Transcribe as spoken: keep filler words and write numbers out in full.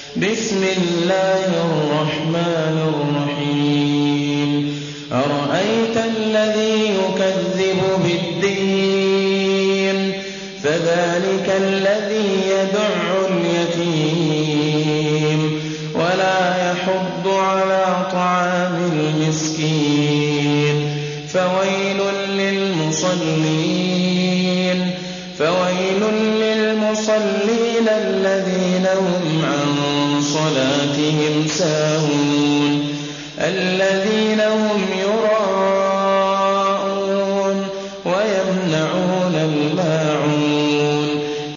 بسم الله الرحمن الرحيم أرأيت الذي يكذب بالدين فذلك الذي يدع اليتيم ولا يحض على طعام المسكين فويل للمصلين فويل للمصلين الذين هم عن صلاتهم ساهون الذين هم